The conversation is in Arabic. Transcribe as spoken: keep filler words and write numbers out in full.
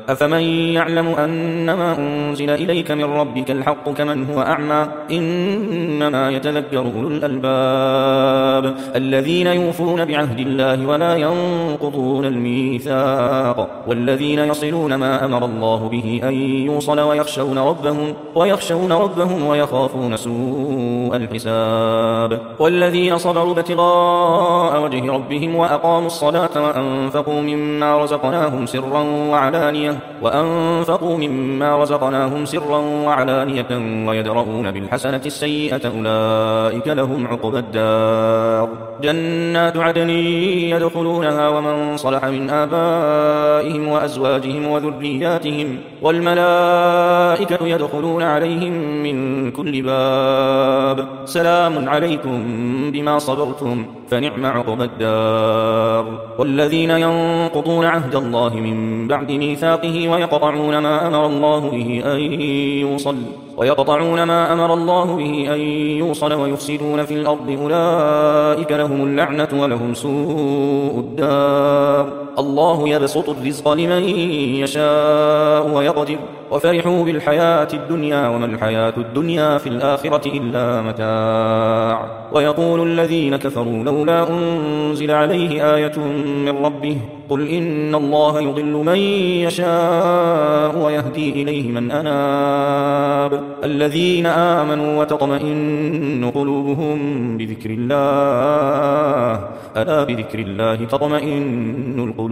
أفمن يعلم أنما أنزل إليك من ربك الحق كمن هو أعمى إنما يتذكر أولو الألباب الذين يوفون بعهد الله ولا ينقضون الميثاق والذين يصلون ما أمر الله به أن يوصل ويخشون ربهم ويخشون ربهم ويخافون سوء الحساب والذين صبروا ابتغاء وجه ربهم وأقاموا الصلاة وأنفقوا مما رزقناهم سرا وعلانية وأنفقوا مما رزقناهم سرا وعلانية ويدرؤون بالحسنة السيئة أولئك لهم عقبى الدار جنات عدن يدخلونها ومن صلح من آبائهم وأزواجهم وذرياتهم والملائكة يدخلون عليهم من كل باب سلام عليكم بما صبرتم فنعم عقبى الدار والذين ينقضون عهد الله من بعد ميثاقه ويقطعون ما أمر الله به أن يوصل ويقطعون ما أمر الله به أن يوصل ويفسدون في الأرض أولئك لهم اللعنة ولهم سوء الدار الله يبسط الرزق لمن يشاء ويقدر وفرحوا بالحياة الدنيا وما الحياة الدنيا في الآخرة إلا متاع ويقول الذين كفروا لولا أنزل عليه آية من ربه قل إن الله يضل من يشاء ويهدي إليه من أناب الذين آمنوا وتطمئن قلوبهم بذكر الله ألا بذكر الله تطمئن القلوب